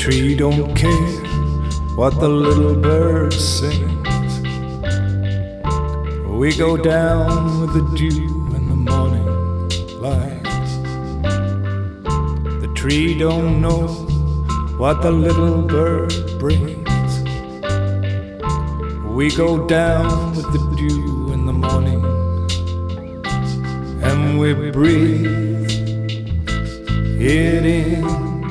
tree don't care what the little bird sings. We go down with the dew in the morning light. The tree don't know what the little bird brings. We go down with the dew in the morning, and we breathe it in.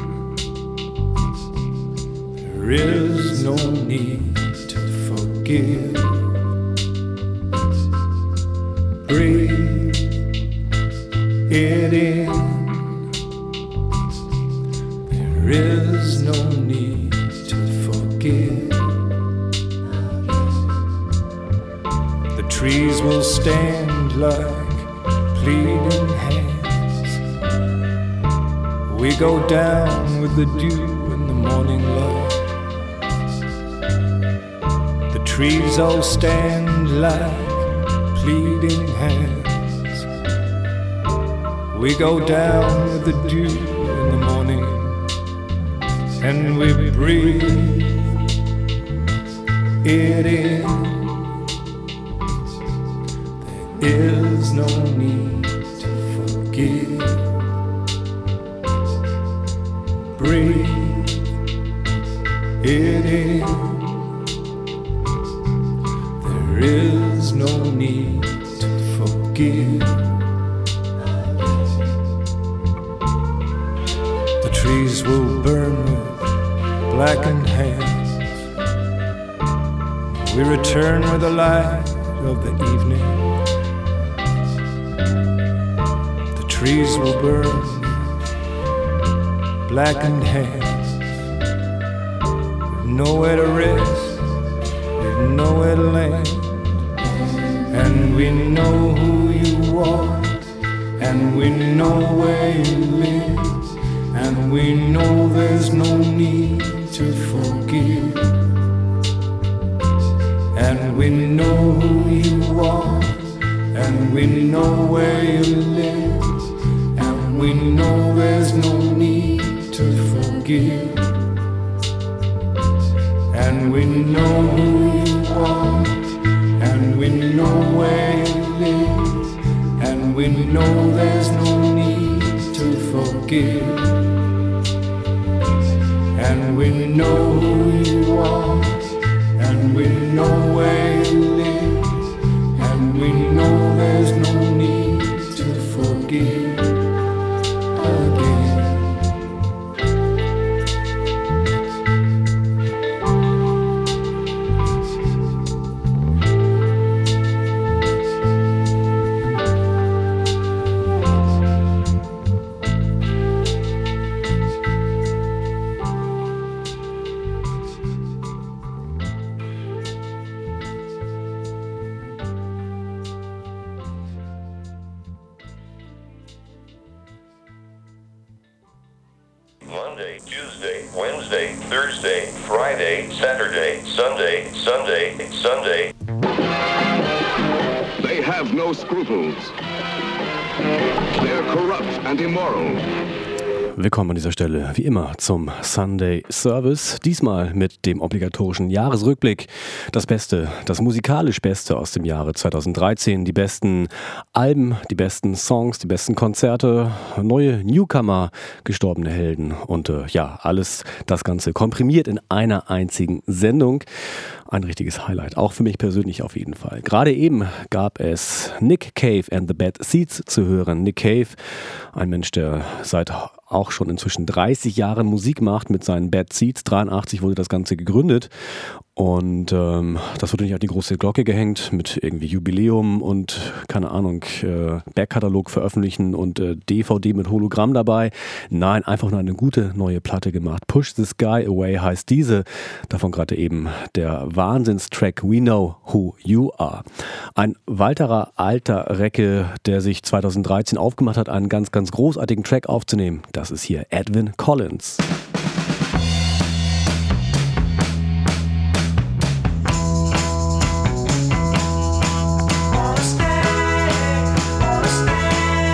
There is no need to forgive. Breathe it in. There is no need to forgive. The trees will stand like pleading hands. We go down with the dew in the morning light. The trees all stand like pleading hands. We go down with the dew in the morning, and we breathe it in. There is no need to forgive. Breathe it in. There is no need to forgive. The trees will burn with blackened hands. We return with the light of the evening. The trees will burn with blackened hands. We've nowhere to rest, we've nowhere to land. And we know who you are, and we know where you live, and we know there's no need to forgive. And we know who you are, and we know where you live, and we know there's no need to forgive. And we know who you are, and we know where you live, and we know there's no need to forgive. And we know who you are, and we know where you live, and we know there's no need to forgive again. Monday, Tuesday, Wednesday, Thursday, Friday, Saturday, Sunday, Sunday, Sunday. They have no scruples. They're corrupt and immoral. Willkommen an dieser Stelle, wie immer, zum Sunday Service. Diesmal mit dem obligatorischen Jahresrückblick. Das Beste, das musikalisch Beste aus dem Jahre 2013. Die besten Alben, die besten Songs, die besten Konzerte, neue Newcomer, gestorbene Helden und ja, alles das Ganze komprimiert in einer einzigen Sendung. Ein richtiges Highlight, auch für mich persönlich auf jeden Fall. Gerade eben gab es Nick Cave and the Bad Seeds zu hören. Nick Cave, ein Mensch, der seit auch schon inzwischen 30 Jahren Musik macht mit seinen Bad Seeds. 83 wurde das Ganze gegründet und das wurde nicht auf die große Glocke gehängt mit irgendwie Jubiläum und keine Ahnung, Backkatalog veröffentlichen und DVD mit Hologramm dabei. Nein, einfach nur eine gute neue Platte gemacht. Push the Sky Away heißt diese. Davon gerade eben der Wahnsinnstrack We Know Who You Are. Ein weiterer alter Recke, der sich 2013 aufgemacht hat, einen ganz, ganz großartigen Track aufzunehmen. Das ist hier Edwyn Collins.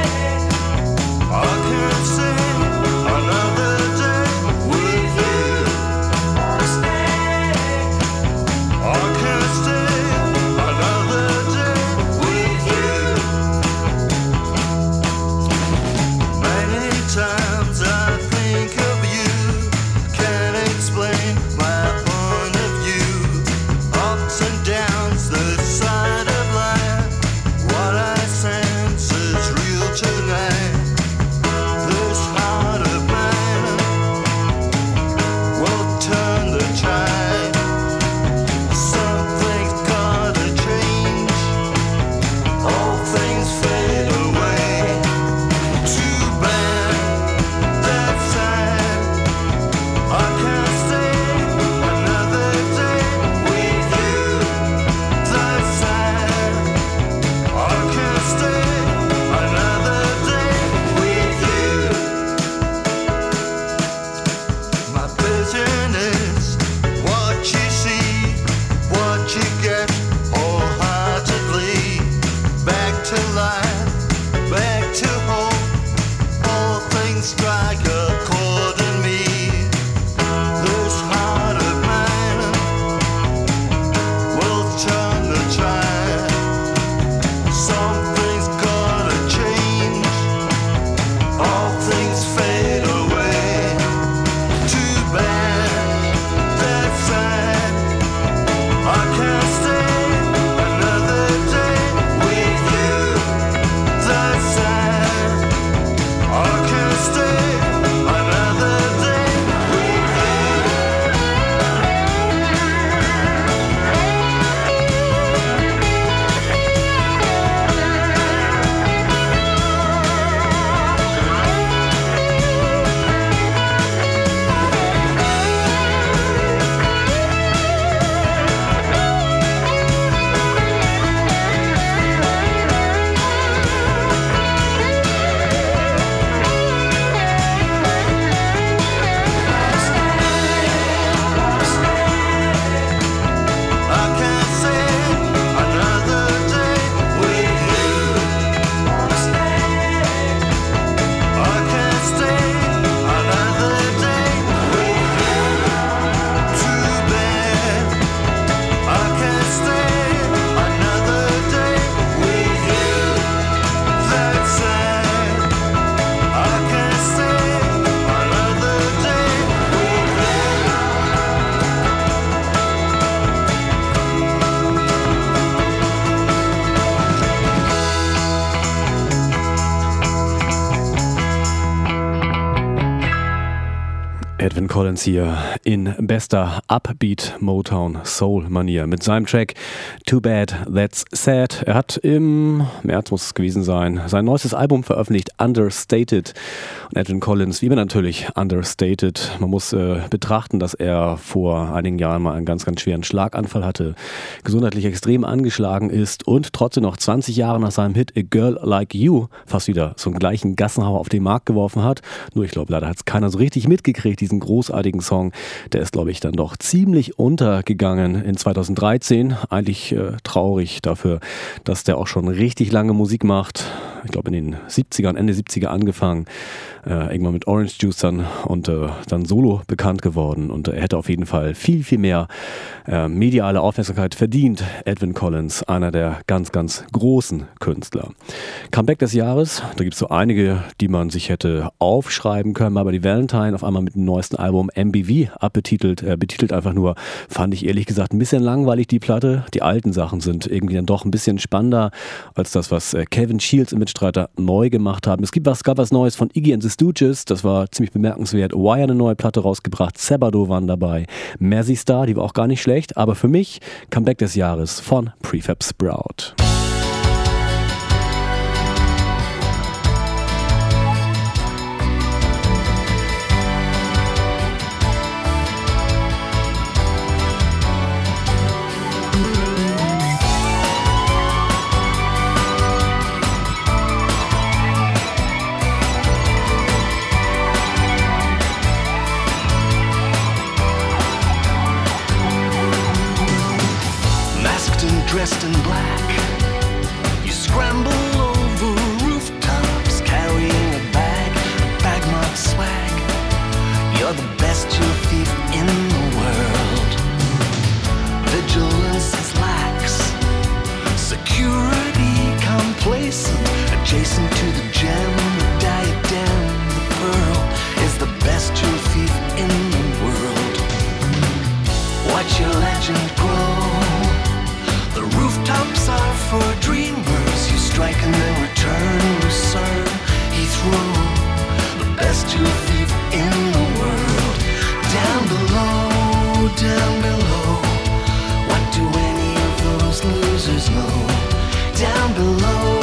I can't say another day with you. Edwyn Collins hier in bester Upbeat Motown Soul Manier mit seinem Track Too Bad That's Sad. Er hat im März, muss es gewesen sein, sein neuestes Album veröffentlicht, Understated. Und Edwyn Collins, wie immer natürlich Understated. Man muss betrachten, dass er vor einigen Jahren mal einen ganz, ganz schweren Schlaganfall hatte, gesundheitlich extrem angeschlagen ist und trotzdem noch 20 Jahre nach seinem Hit A Girl Like You fast wieder so einen gleichen Gassenhauer auf den Markt geworfen hat. Nur ich glaube, leider hat es keiner so richtig mitgekriegt, diesen großartigen Song. Der ist, glaube ich, dann doch ziemlich untergegangen in 2013. Eigentlich traurig dafür, dass der auch schon richtig lange Musik macht. Ich glaube, in den 70ern, Ende 70er angefangen. Irgendwann mit Orange Juice dann und dann solo bekannt geworden. Und er hätte auf jeden Fall viel, viel mehr mediale Aufmerksamkeit verdient. Edwyn Collins, einer der ganz, ganz großen Künstler. Comeback des Jahres, da gibt es so einige, die man sich hätte aufschreiben können. Aber die Valentine auf einmal mit dem neuesten Album MBV abbetitelt. Betitelt einfach nur, fand ich ehrlich gesagt ein bisschen langweilig, die Platte. Die alten Sachen sind irgendwie dann doch ein bisschen spannender als das, was Kevin Shields und Mitstreiter neu gemacht haben. Es gab was Neues von Iggy and the Stooges, das war ziemlich bemerkenswert. Wire eine neue Platte rausgebracht, Sabado waren dabei, Mercy Star, die war auch gar nicht schlecht, aber für mich Comeback des Jahres von Prefab Sprout. Dressed in black, you scramble over rooftops, carrying a bag marked swag. You're the best thief in the world. Vigilance is lax, security complacent, adjacent to the gem, the diadem, the pearl is the best thief in the world. Watch your legend grow. The rooftops are for dreamers. You strike and then return, Lucerne, Heathrow, the best thief in the world. Down below, what do any of those losers know? Down below,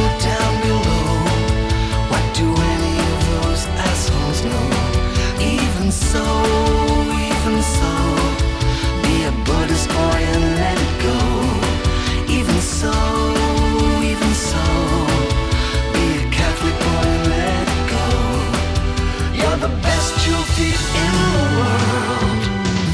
what do any of those assholes know? Even so, be a Buddhist boy and let it go. Even so, be a Catholic boy and let it go. You're the best thief in the world.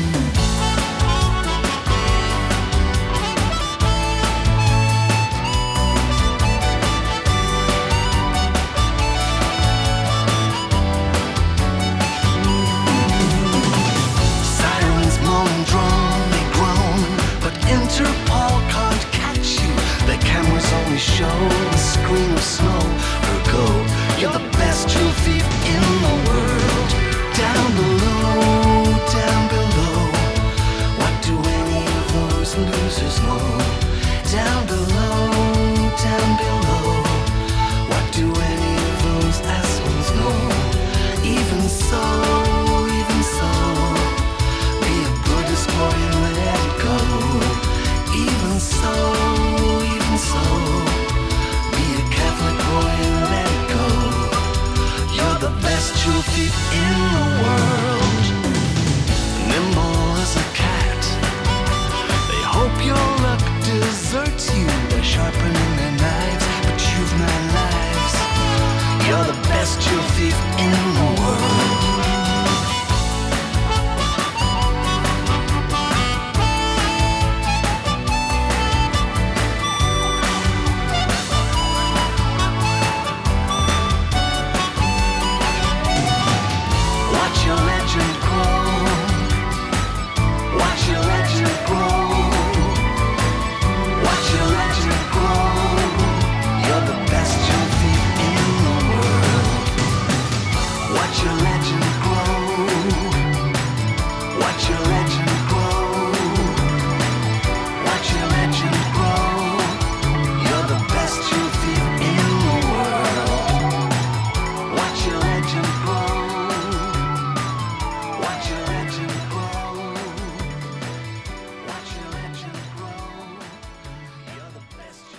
Sirens moan and drone, they groan, but Interpol can't catch you. Their cameras only show the screen of snow. Ergo, you're the best thief in the world. Down below, what do any of those losers know? Down below, what do any of those assholes know? Even so, be a Buddhist boy and let it go. Even so, be a Catholic boy and let it go. You're the best thief in the world. Nimble as a cat, they hope your luck deserts you. They're sharpening their knives,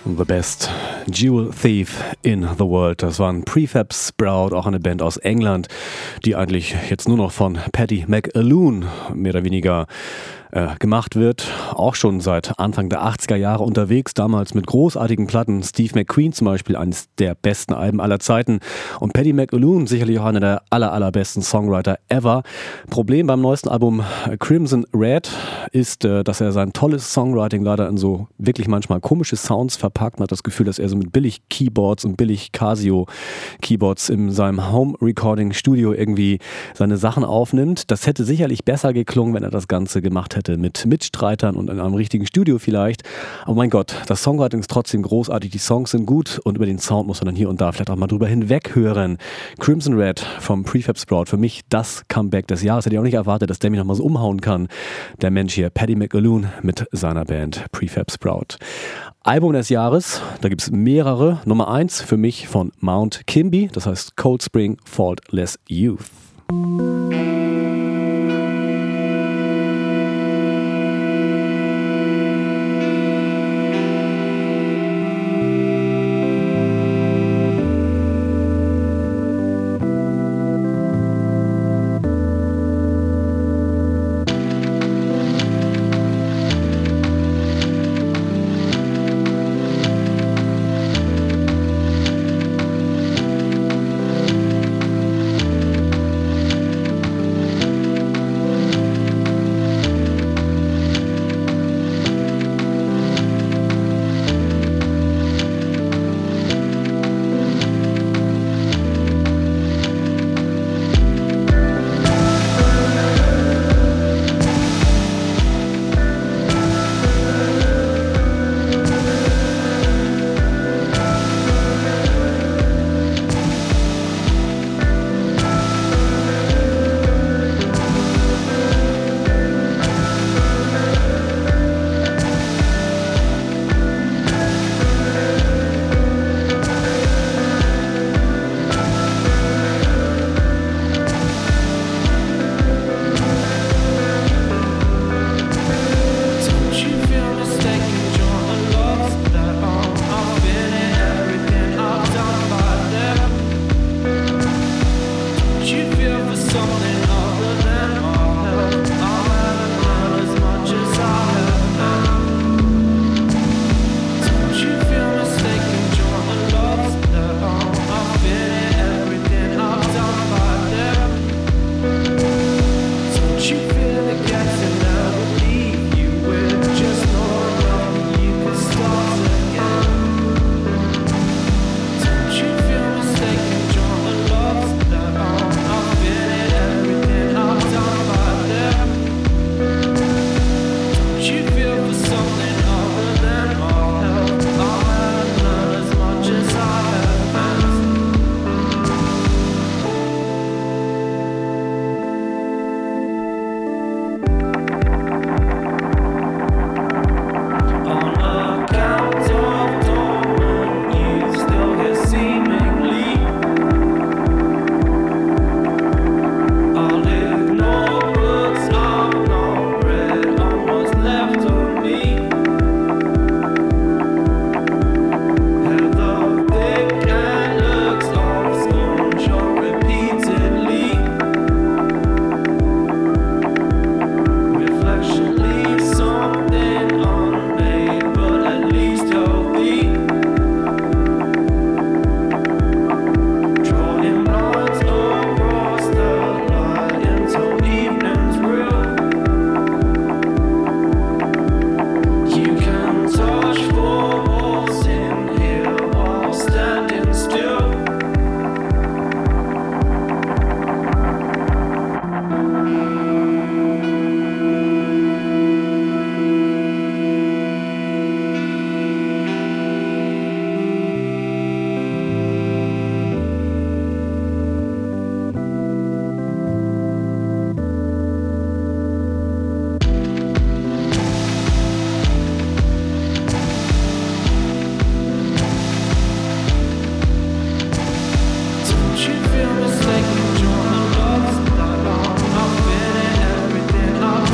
The Best Jewel Thief in the World. Das war ein Prefab Sprout, auch eine Band aus England, die eigentlich jetzt nur noch von Paddy McAloon mehr oder weniger gemacht wird, auch schon seit Anfang der 80er Jahre unterwegs, damals mit großartigen Platten, Steve McQueen zum Beispiel, eines der besten Alben aller Zeiten, und Paddy McAloon sicherlich auch einer der allerbesten Songwriter ever. Problem beim neuesten Album Crimson Red ist, dass er sein tolles Songwriting leider in so wirklich manchmal komische Sounds verpackt. Man hat das Gefühl, dass er so mit billig Keyboards und billig Casio Keyboards in seinem Home-Recording-Studio irgendwie seine Sachen aufnimmt. Das hätte sicherlich besser geklungen, wenn er das Ganze gemacht hätte mit Mitstreitern und in einem richtigen Studio vielleicht. Aber mein Gott, das Songwriting ist trotzdem großartig, die Songs sind gut und über den Sound muss man dann hier und da vielleicht auch mal drüber hinweg hören. Crimson Red vom Prefab Sprout, für mich das Comeback des Jahres. Hätte ich auch nicht erwartet, dass der mich nochmal so umhauen kann. Der Mensch hier, Paddy McAloon mit seiner Band Prefab Sprout. Album des Jahres, da gibt es mehrere. Nummer 1 für mich von Mount Kimby, das heißt Cold Spring Faultless Youth.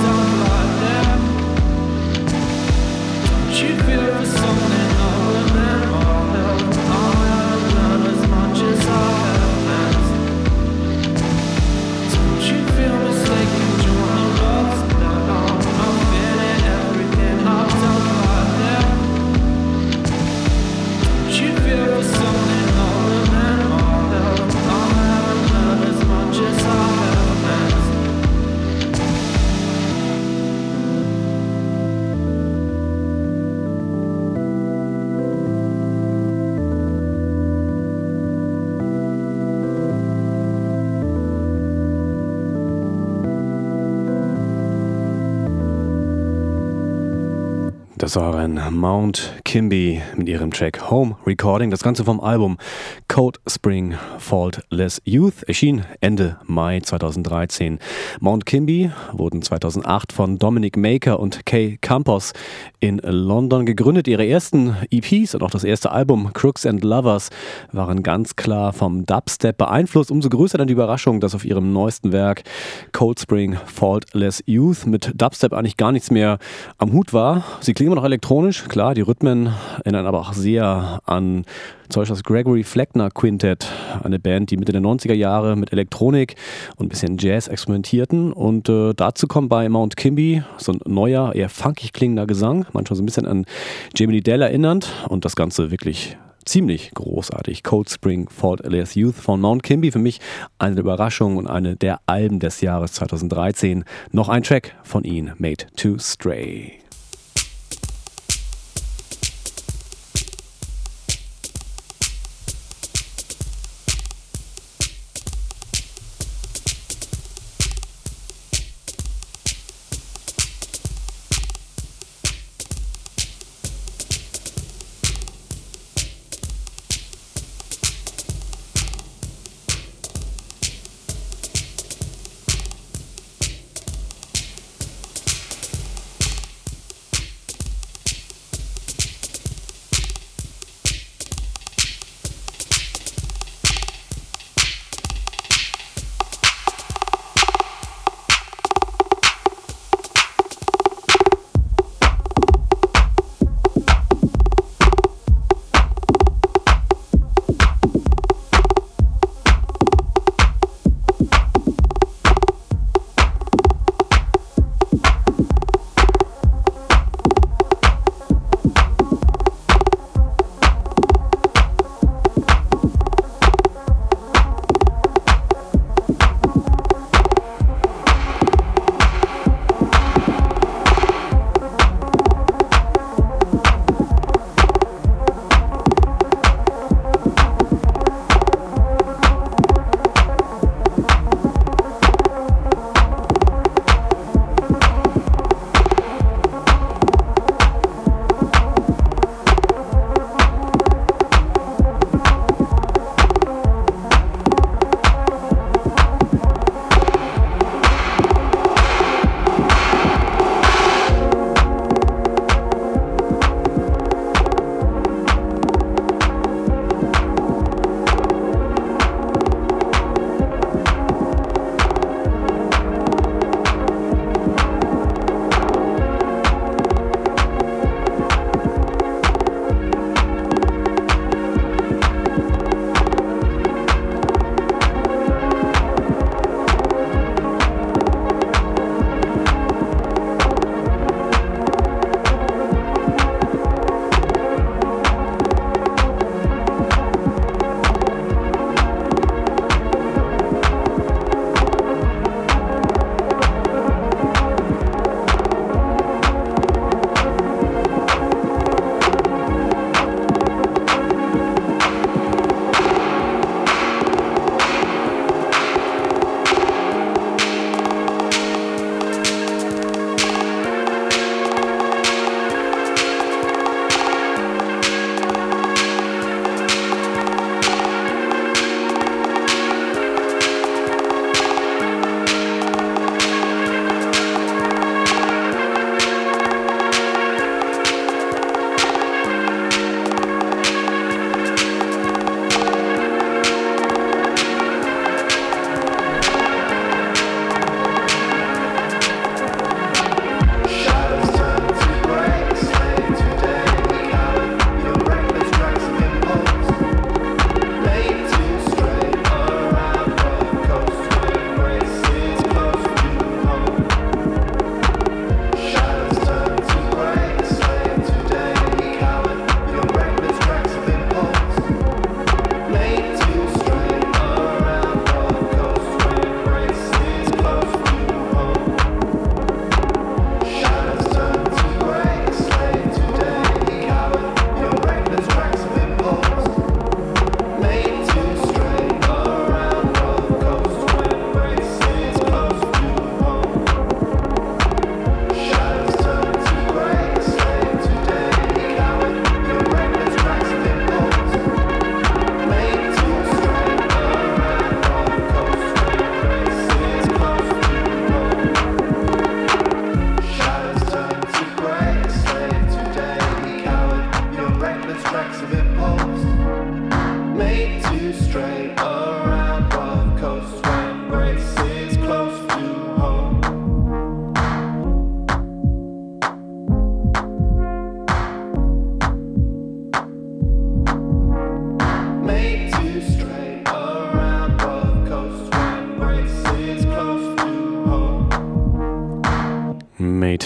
You feel for something other than Das waren Mount Kimby mit ihrem Track Home Recording. Das Ganze vom Album Cold Spring Faultless Youth erschien Ende Mai 2013. Mount Kimby wurden 2008 von Dominic Maker und Kay Campos in London gegründet. Ihre ersten EPs und auch das erste Album Crooks and Lovers waren ganz klar vom Dubstep beeinflusst. Umso größer dann die Überraschung, dass auf ihrem neuesten Werk Cold Spring Faultless Youth mit Dubstep eigentlich gar nichts mehr am Hut war. Sie klingen immer noch elektronisch, klar, die Rhythmen erinnern aber auch sehr an zum Beispiel das Gregory Fleckner Quintet, eine Band, die Mitte der 90er Jahre mit Elektronik und ein bisschen Jazz experimentierten. Und dazu kommt bei Mount Kimby so ein neuer, eher funkig klingender Gesang, manchmal so ein bisschen an Jamie Liddell erinnernd und das Ganze wirklich ziemlich großartig. Cold Spring Faultless Youth von Mount Kimby, für mich eine der Überraschungen und eine der Alben des Jahres 2013. Noch ein Track von ihnen, Made to Stray.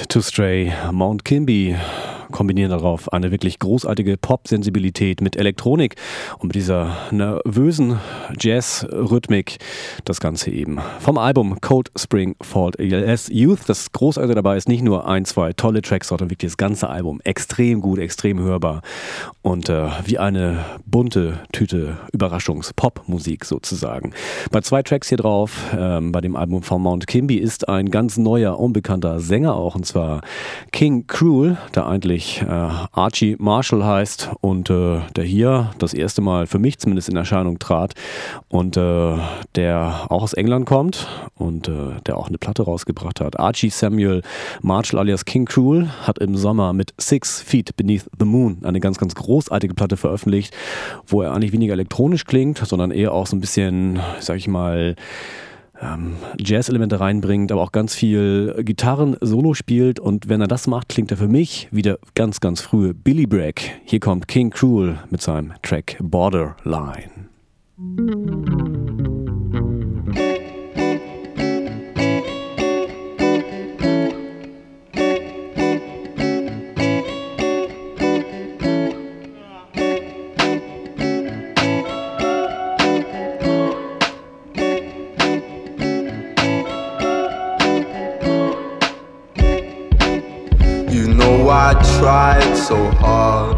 To Stray, Mount Kimby kombinieren darauf eine wirklich großartige Pop-Sensibilität mit Elektronik und mit dieser nervösen Jazz-Rhythmik. Das Ganze eben vom Album Cold Spring Fall Youth. Das Großartige dabei ist nicht nur ein, zwei tolle Tracks, sondern wirklich das ganze Album extrem gut, extrem hörbar und wie eine bunte Tüte Überraschungs-Pop-Musik sozusagen. Bei 2 Tracks hier drauf, bei dem Album von Mount Kimby, ist ein ganz neuer, unbekannter Sänger auch, und zwar King Krule, der eigentlich Archie Marshall heißt und der hier das erste Mal für mich zumindest in Erscheinung trat und der auch aus England kommt und der auch eine Platte rausgebracht hat. Archie Samuel Marshall alias King Krule hat im Sommer mit 6 Feet Beneath the Moon eine ganz, ganz großartige Platte veröffentlicht, wo er eigentlich weniger elektronisch klingt, sondern eher auch so ein bisschen, sag ich mal, Jazz-Elemente reinbringt, aber auch ganz viel Gitarren-Solo spielt, und wenn er das macht, klingt er für mich wieder ganz, ganz frühe Billy Bragg. Hier kommt King Krule mit seinem Track Borderline. I tried so hard.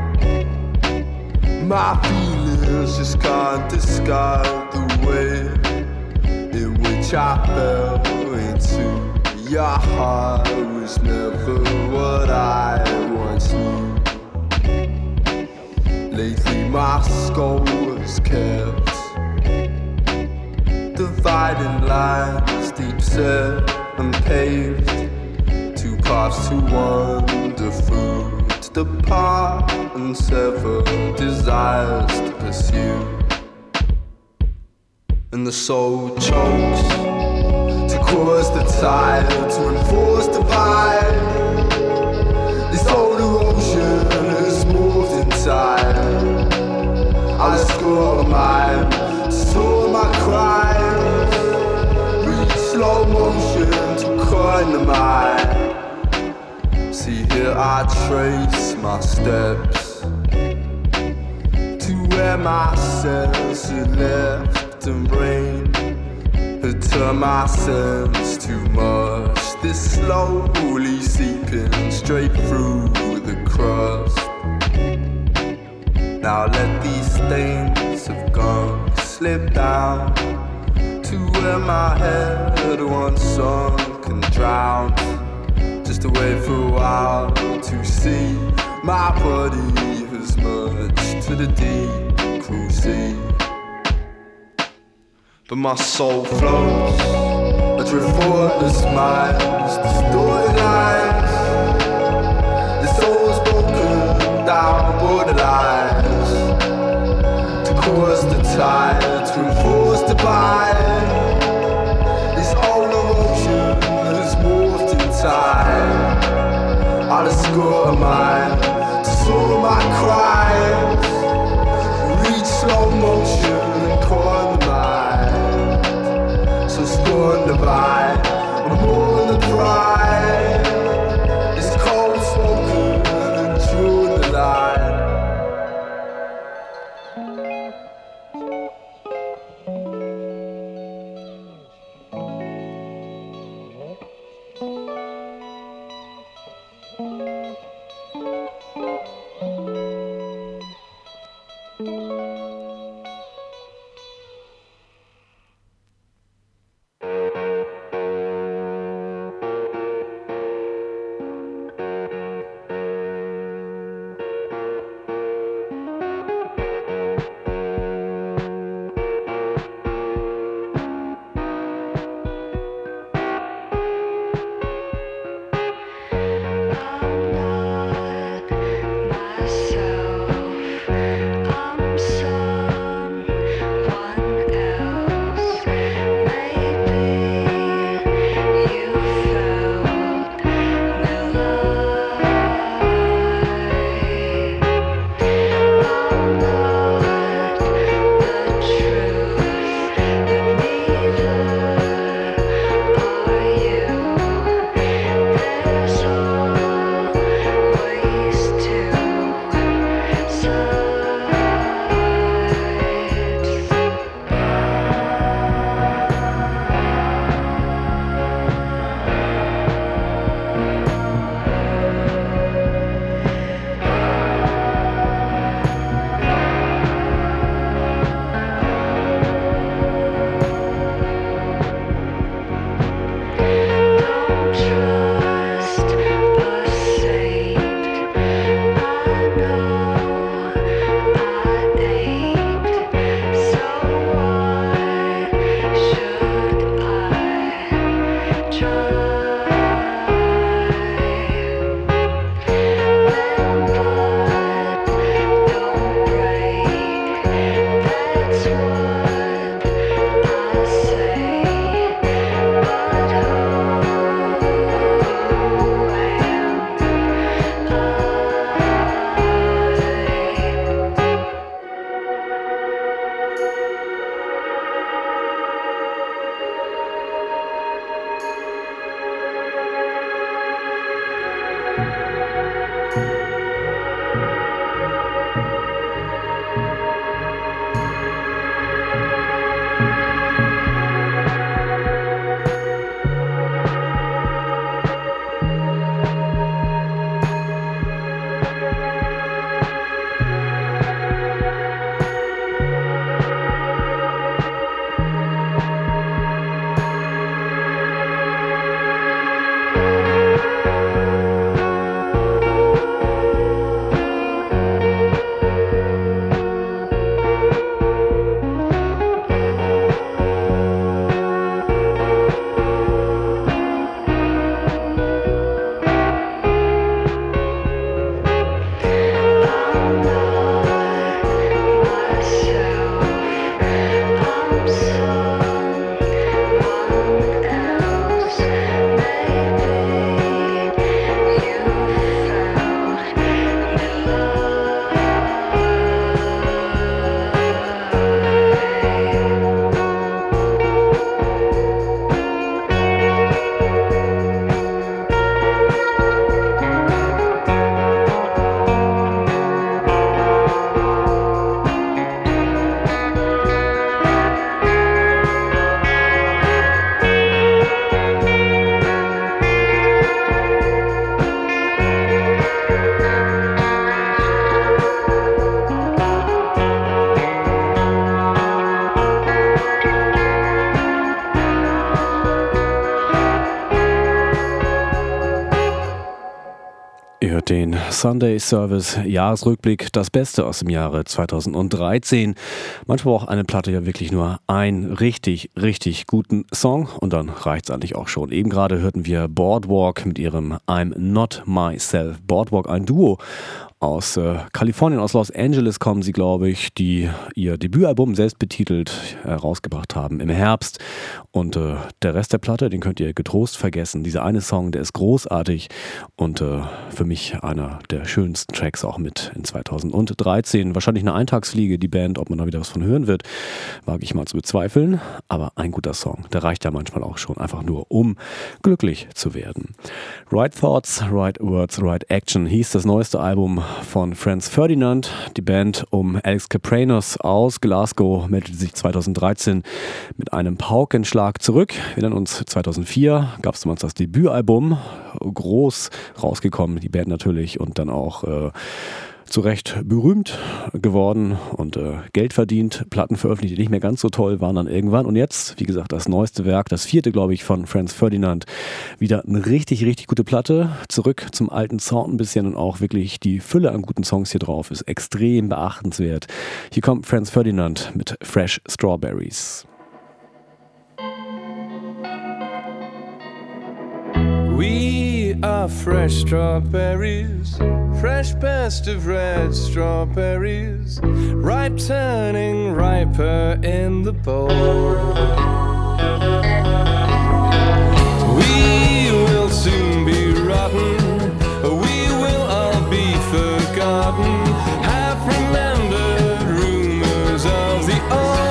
My feelings just can't describe the way in which I fell into your heart. Was never what I once knew. Lately my skull was kept dividing lines, deep set and paved. Two paths to wander through, to depart and sever desires to pursue. And the soul chokes to cause the tide to enforce the vibe. This older ocean is moved in time. I let go of mine, store my crimes. Reach slow motion to coin the mind. See here I trace my steps to where my sense had left and brain had turned my sense to mush. This slowly seeping straight through the crust. Now let these stains of gunk slip down to where my head once sunk and drowned. Just a way for a while to see my body has merged to the deep cruel sea. But my soul floats, adrift thoughtless minds, distorted lines. The soul's broken down borderlines to cause the tide to enforce the bind. This older ocean has morphed in time. I just score mine to soar my cries. Reach slow motion and corner the mind. So scorn the vibe, I'm more than the pride. It's cold spoken and true in the line. Sunday Service Jahresrückblick, das Beste aus dem Jahre 2013. Manchmal braucht eine Platte ja wirklich nur einen richtig guten Song und dann reicht es eigentlich auch schon. Eben gerade hörten wir Boardwalk mit ihrem I'm Not Myself. Boardwalk, ein Duo aus Kalifornien, aus Los Angeles kommen sie, glaube ich, die ihr Debütalbum selbst betitelt herausgebracht haben im Herbst. Und der Rest der Platte, den könnt ihr getrost vergessen. Dieser eine Song, der ist großartig und für mich einer der schönsten Tracks auch mit in 2013. Wahrscheinlich eine Eintagsfliege, die Band, ob man da wieder was von hören wird, wage ich mal zu bezweifeln. Aber ein guter Song, der reicht ja manchmal auch schon, einfach nur um glücklich zu werden. Right Thoughts, Right Words, Right Action hieß das neueste Album von Franz Ferdinand. Die Band um Alex Kapranos aus Glasgow meldete sich 2013 mit einem Paukenschlag zurück. Wir erinnern uns, 2004 gab es damals das Debütalbum, groß rausgekommen, die Band natürlich, und dann auch zu Recht berühmt geworden und Geld verdient. Platten veröffentlicht, die nicht mehr ganz so toll waren dann irgendwann. Und jetzt, wie gesagt, das neueste Werk, das 4. glaube ich, von Franz Ferdinand. Wieder eine richtig gute Platte. Zurück zum alten Sound ein bisschen und auch wirklich die Fülle an guten Songs hier drauf ist extrem beachtenswert. Hier kommt Franz Ferdinand mit Fresh Strawberries. We are fresh strawberries, fresh best of red strawberries, ripe turning riper in the bowl. We will soon be rotten, we will all be forgotten, have remembered rumors of the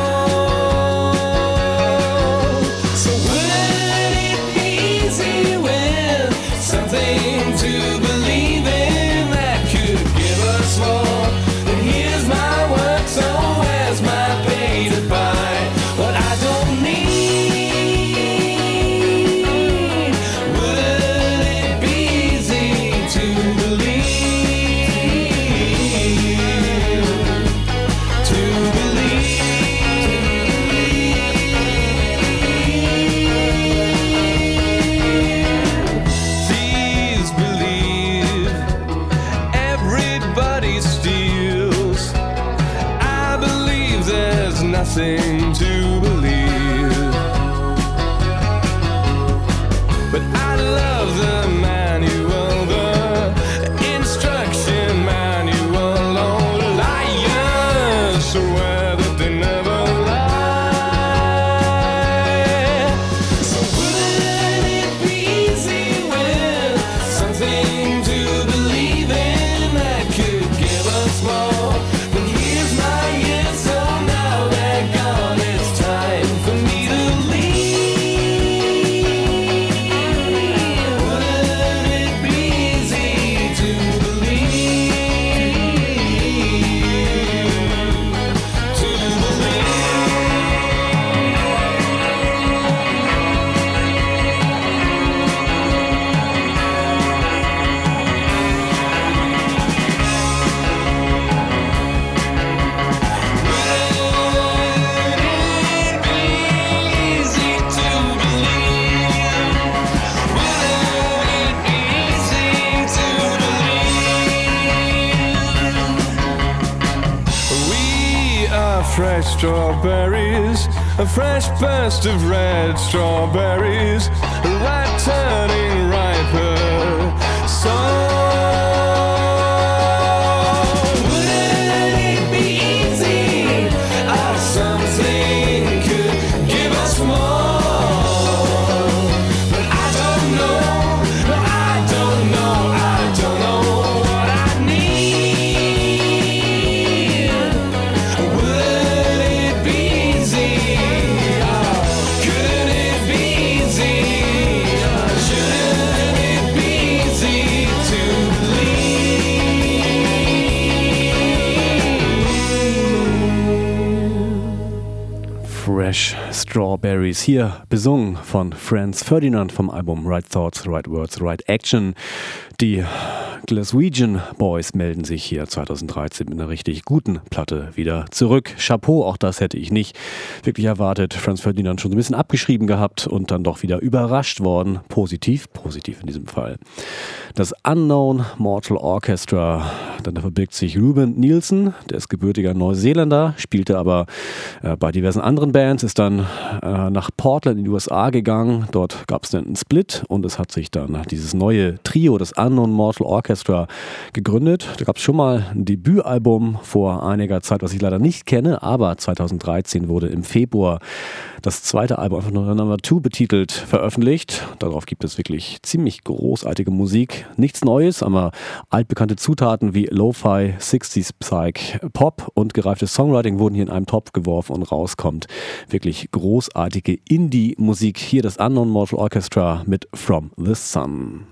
old. So would it be easy with something to believe in that could give us more? Then here's my work, so where's my pay to buy what I don't need? Would it be easy to believe? To Please believe everybody steals. I believe there's nothing to believe, but I love the manual, the instruction manual. Oh, liars swear that they never lie. So wouldn't it be easy with something to believe in that could give us more? Then here's my years, so now they're gone. It's time for me to leave. Wouldn't it be easy to believe? To believe. Fresh strawberries, a fresh burst of red strawberries, ripe turning riper. So wouldn't it be easy if something could give us more? But I don't know, no, I don't know, I don't know what I need. Would it be easy? Couldn't it be easy? Shouldn't it be easy to believe? Fresh Strawberries, hier besungen von Franz Ferdinand vom Album Right Thoughts, Right Words, Right Action. Die Glaswegian Boys melden sich hier 2013 mit einer richtig guten Platte wieder zurück. Chapeau, auch das hätte ich nicht wirklich erwartet. Franz Ferdinand schon so ein bisschen abgeschrieben gehabt und dann doch wieder überrascht worden. Positiv in diesem Fall. Das Unknown Mortal Orchestra, dann da verbirgt sich Ruben Nielsen, der ist gebürtiger Neuseeländer, spielte aber bei diversen anderen Bands, ist dann nach Portland in die USA gegangen. Dort gab es dann einen Split und es hat sich dann dieses neue Trio, das Unknown Mortal Orchestra, gegründet. Da gab es schon mal ein Debütalbum vor einiger Zeit, was ich leider nicht kenne, aber 2013 wurde im Februar das zweite Album, einfach nur Number 2 betitelt, veröffentlicht. Darauf gibt es wirklich ziemlich großartige Musik. Nichts Neues, aber altbekannte Zutaten wie Lo-Fi, 60s Psych, Pop und gereiftes Songwriting wurden hier in einen Topf geworfen und rauskommt wirklich großartige Indie-Musik. Hier das Unknown Mortal Orchestra mit From the Sun.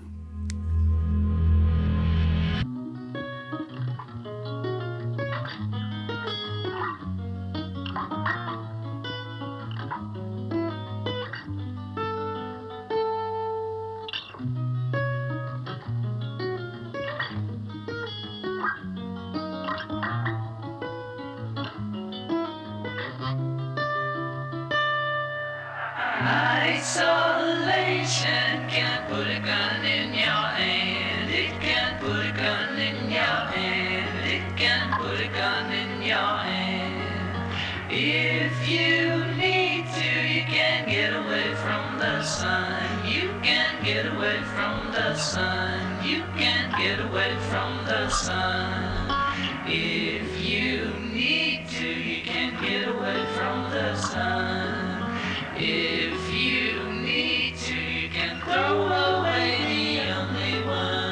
Isolation can't put a gun in your hand. It can't put a gun in your hand. It can't put a gun in your hand. If you need to, you can get away from the sun. You can get away from the sun. You can get away from the sun. If you need to, you can get away from the sun. If you need to, you can throw away the only one.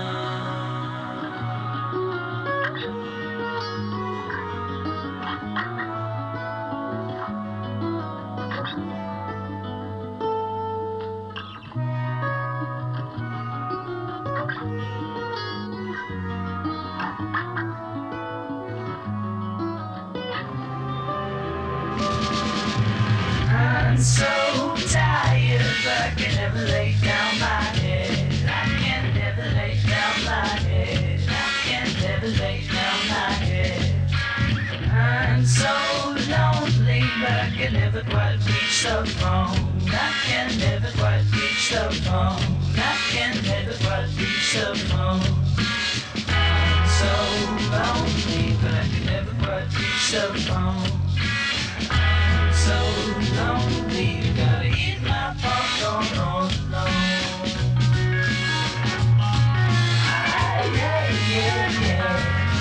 I'm so tired, but I can never lay down my head. I can never lay down my head. I can never lay down my head. I'm so lonely, but I can never quite reach the phone. I can never quite reach the phone. I can never quite reach the phone. I'm so lonely, but I can never quite reach the phone. So lonely, you gotta eat my popcorn all alone. Yeah.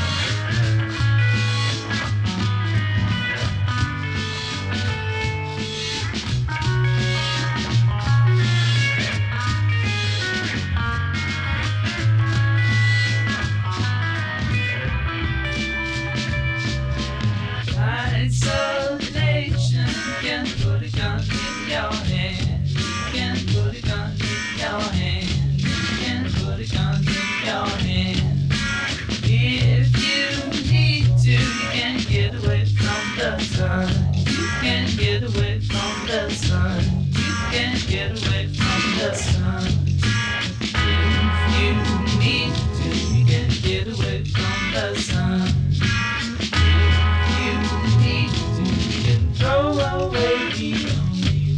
Isolation can put a gun in your hand. You can put a gun in your hand. You can put a gun in your hand. If you need to, you can get away from the sun. You can get away from the sun. You can get away from the sun. If you need to, you can get away from the sun. Throw away the only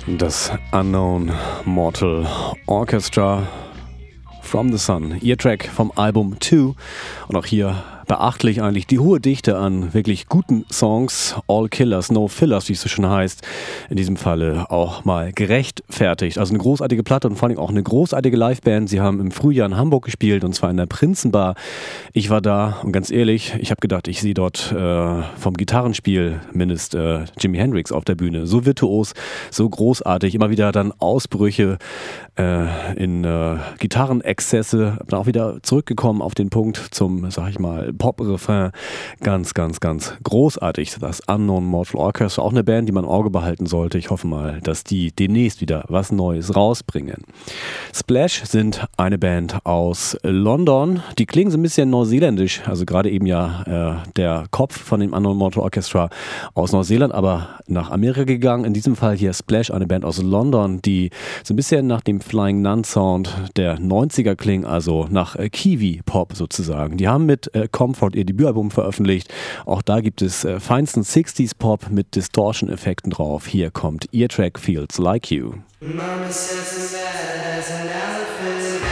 Das Unknown Mortal Orchestra, From the Sun, ihr Track vom Album 2. Und auch hier beachtlich eigentlich die hohe Dichte an wirklich guten Songs. All Killers, No Fillers, wie es so schön heißt. In diesem Falle auch mal gerechtfertigt. Also eine großartige Platte und vor allem auch eine großartige Liveband. Sie haben im Frühjahr in Hamburg gespielt und zwar in der Prinzenbar. Ich war da und ganz ehrlich, ich habe gedacht, ich sehe dort vom Gitarrenspiel mindestens Jimi Hendrix auf der Bühne. So virtuos, so großartig. Immer wieder dann Ausbrüche in Gitarrenexzesse. Dann auch wieder zurückgekommen auf den Punkt zum, sag ich mal, Pop-Refrain. Ganz, ganz, ganz großartig. Das Unknown Mortal Orchestra, auch eine Band, die man im Auge behalten sollte. Ich hoffe mal, dass die demnächst wieder was Neues rausbringen. Splash sind eine Band aus London. Die klingen so ein bisschen neuseeländisch. Also gerade eben ja der Kopf von dem Unknown Mortal Orchestra aus Neuseeland, aber nach Amerika gegangen. In diesem Fall hier Splash, eine Band aus London, die so ein bisschen nach dem Flying Nun Sound der 90er klingen, also nach Kiwi-Pop sozusagen. Die haben mit Comfort ihr Debütalbum veröffentlicht. Auch da gibt es feinsten 60s Pop mit Distortion-Effekten drauf. Hier kommt ihr Track Feels Like You. Mama says I'm bad as an elephant.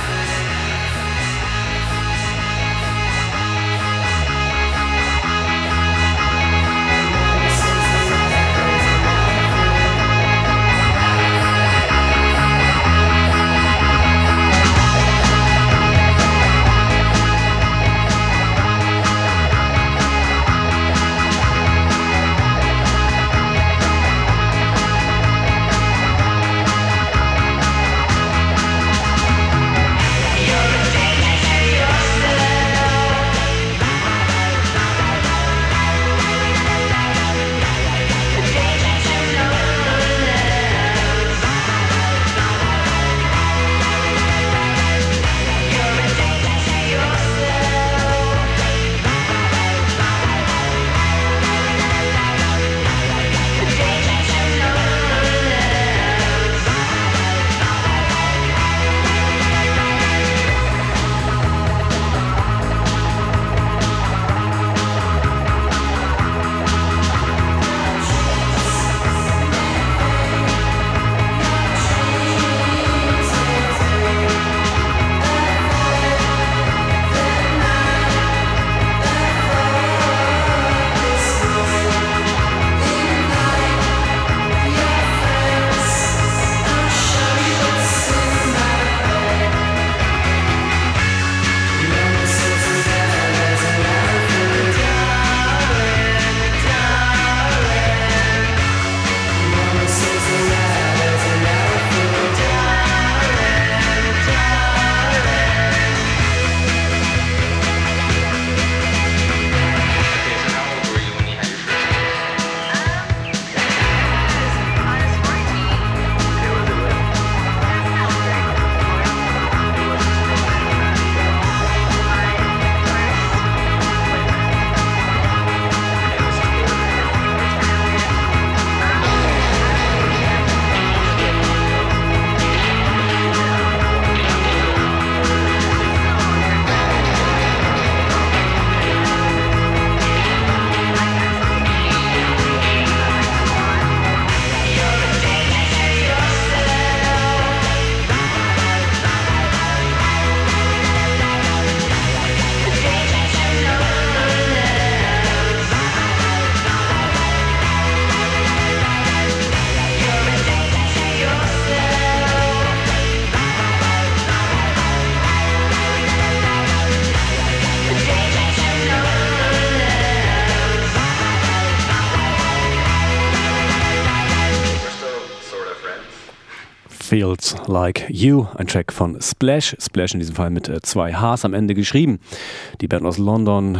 Feels Like You, ein Track von Splash. Splash in diesem Fall mit 2 Hs am Ende geschrieben. Die Band aus London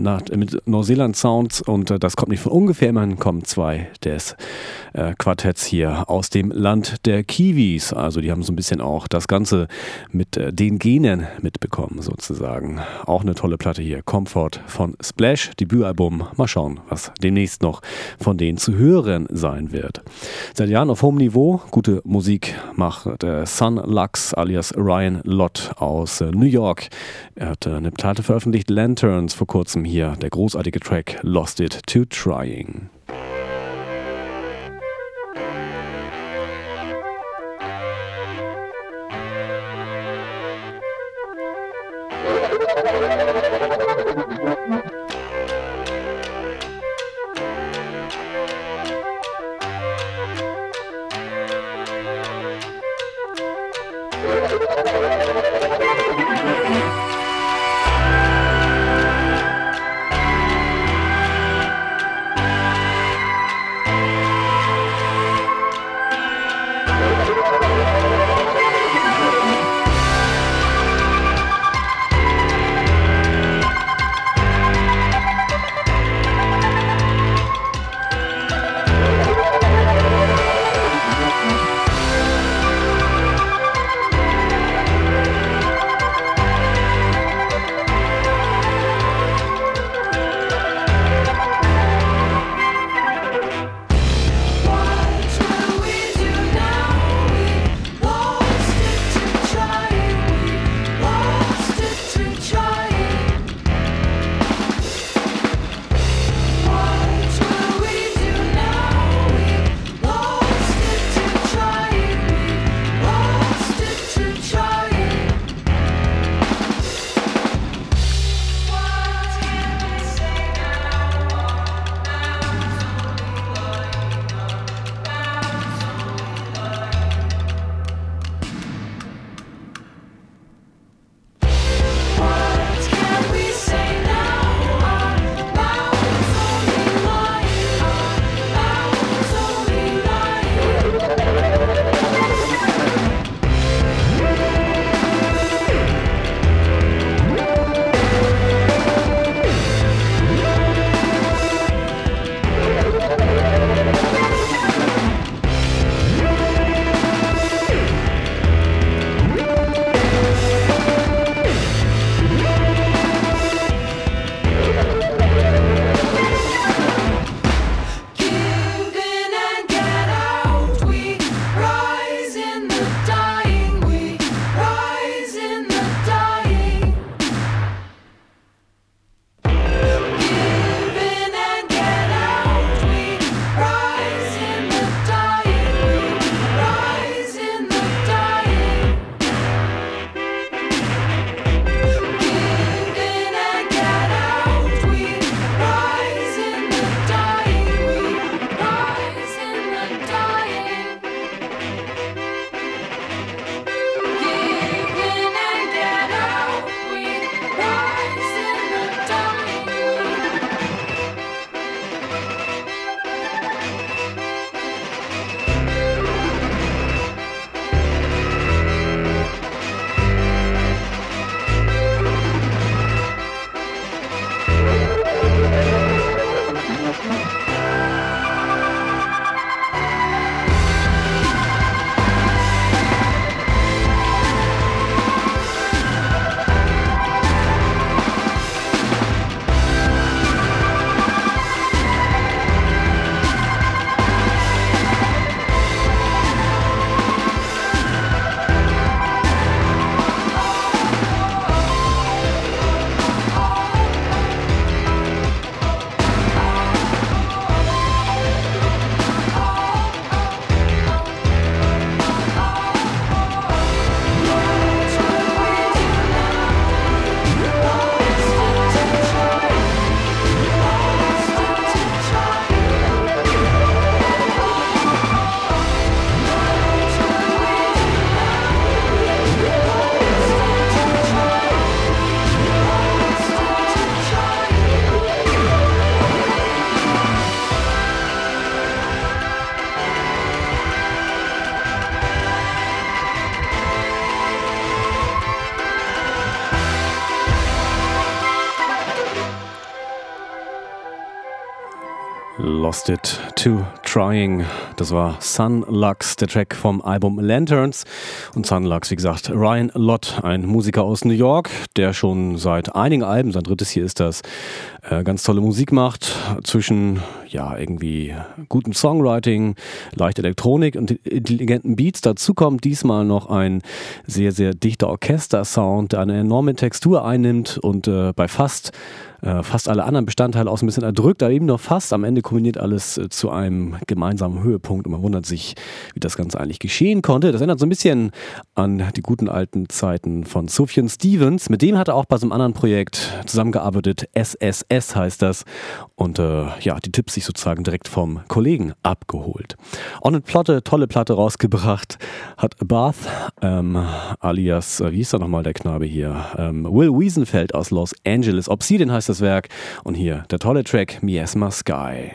mit Neuseeland-Sounds und das kommt nicht von ungefähr. Immerhin kommen 2 des Quartetts hier aus dem Land der Kiwis. Also die haben so ein bisschen auch das Ganze mit den Genen mitbekommen sozusagen. Auch eine tolle Platte hier. Comfort von Splash, Debütalbum. Mal schauen, was demnächst noch von denen zu hören sein wird. Seit Jahren auf hohem Niveau, gute Musik macht Sun Lux alias Ryan Lott aus New York. Er hat eine Platte veröffentlicht, Lanterns, vor kurzem hier. Der großartige Track Lost It to Trying. Lost It to Trying. Das war Sun Lux, der Track vom Album Lanterns. Und Sun Lux, wie gesagt, Ryan Lott, ein Musiker aus New York, der schon seit einigen Alben, sein drittes hier ist das, ganz tolle Musik macht. Zwischen, ja, irgendwie gutem Songwriting, leichter Elektronik und intelligenten Beats. Dazu kommt diesmal noch ein sehr, sehr dichter Orchester-Sound, der eine enorme Textur einnimmt und bei fast alle anderen Bestandteile auch so ein bisschen erdrückt, aber eben noch fast. Am Ende kombiniert alles zu einem gemeinsamen Höhepunkt und man wundert sich, wie das Ganze eigentlich geschehen konnte. Das erinnert so ein bisschen an die guten alten Zeiten von Sufjan Stevens. Mit dem hat er auch bei so einem anderen Projekt zusammengearbeitet. SSS heißt das. Und ja, die Tipps sich sozusagen direkt vom Kollegen abgeholt. Auch eine tolle Platte rausgebracht hat Bath, alias, wie hieß da nochmal der Knabe hier? Will Wiesenfeld aus Los Angeles. Obsidian heißt das Werk. Und hier der tolle Track Miasma Sky.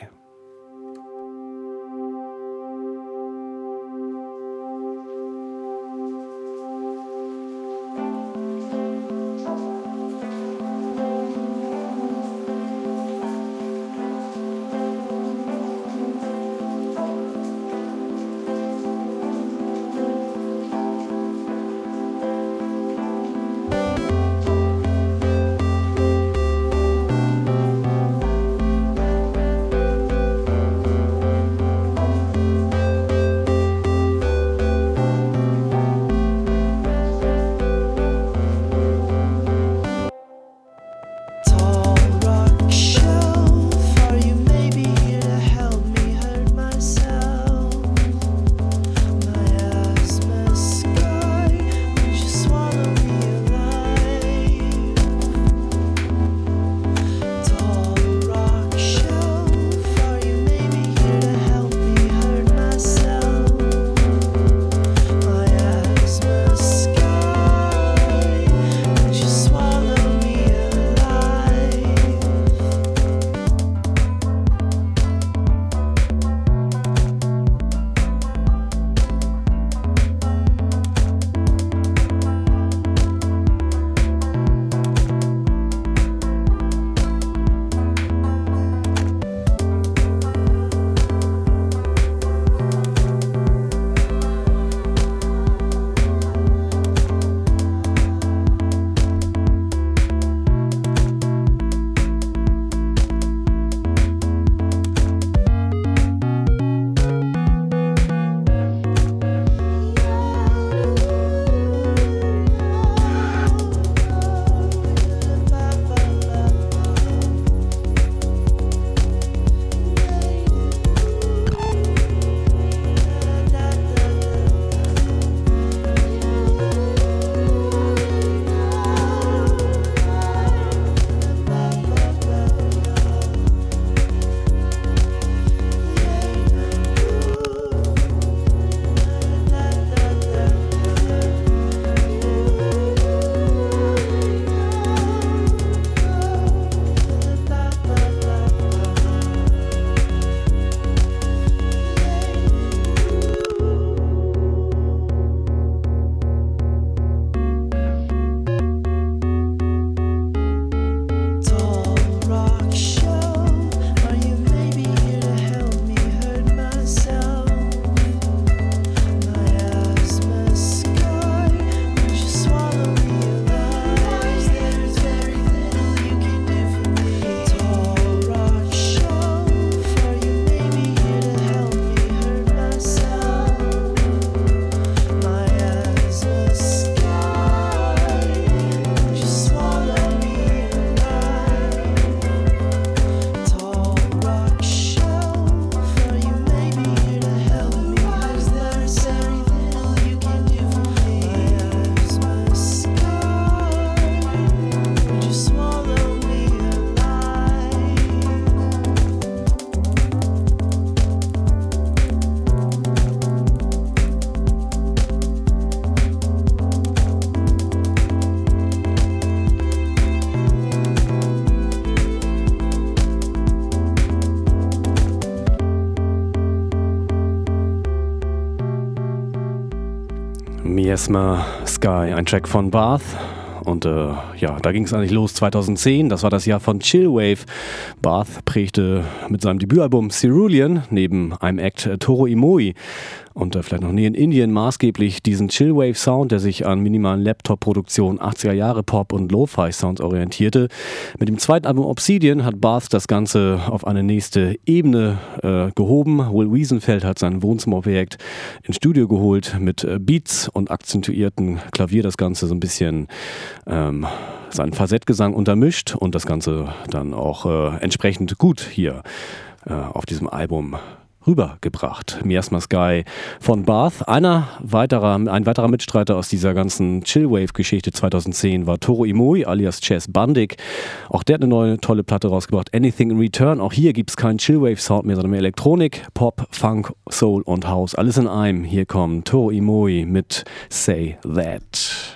Miasma Sky, ein Track von Bath. Und ja, da ging es eigentlich los 2010. Das war das Jahr von Chillwave. Bath prägte mit seinem Debütalbum Cerulean neben einem Act Toro y Moi und vielleicht noch nie in Indien maßgeblich diesen Chillwave-Sound, der sich an minimalen Laptop-Produktionen 80er Jahre Pop- und Lo-Fi-Sounds orientierte. Mit dem zweiten Album Obsidian hat Bath das Ganze auf eine nächste Ebene gehoben. Will Wiesenfeld hat sein Wohnzimmerprojekt ins Studio geholt, mit Beats und akzentuierten Klavier das Ganze so ein bisschen seinen Falsettgesang untermischt und das Ganze dann auch entsprechend gut hier auf diesem Album rübergebracht. Miasma Sky von Bath. Ein weiterer Mitstreiter aus dieser ganzen Chillwave-Geschichte 2010 war Toro y Moi alias Chess Bandig. Auch der hat eine neue tolle Platte rausgebracht, Anything in Return. Auch hier gibt es keinen Chillwave-Sound mehr, sondern mehr Elektronik, Pop, Funk, Soul und House. Alles in einem. Hier kommt Toro y Moi mit Say That.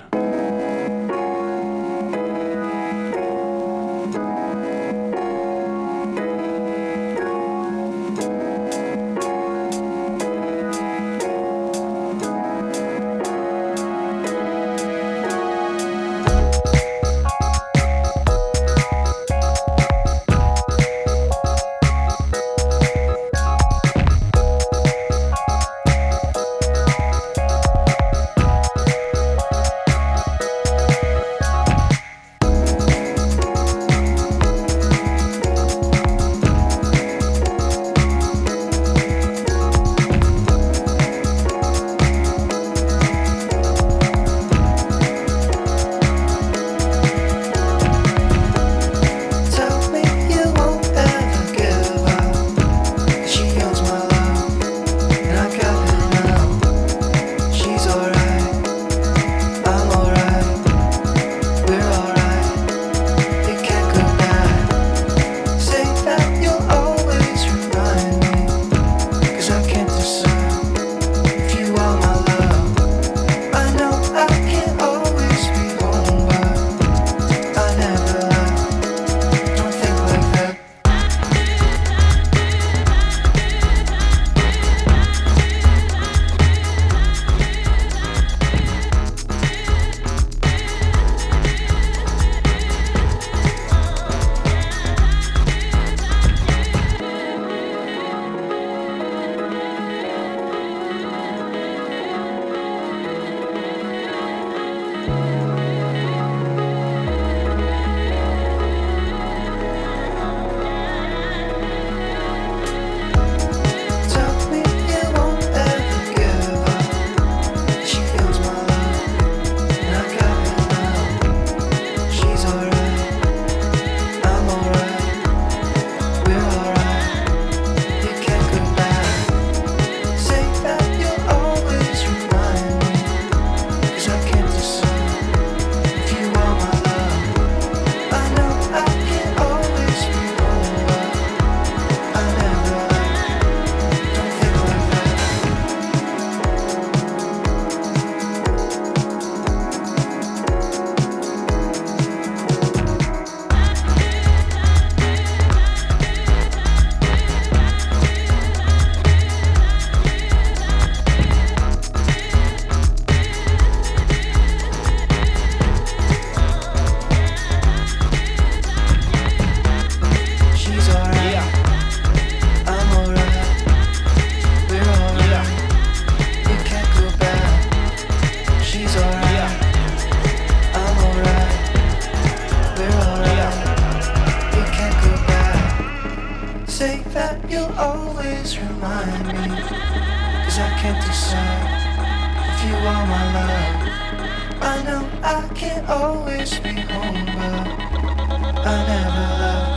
always remind me, 'cause I can't decide if you are my love. I know I can't always be home, but I never love.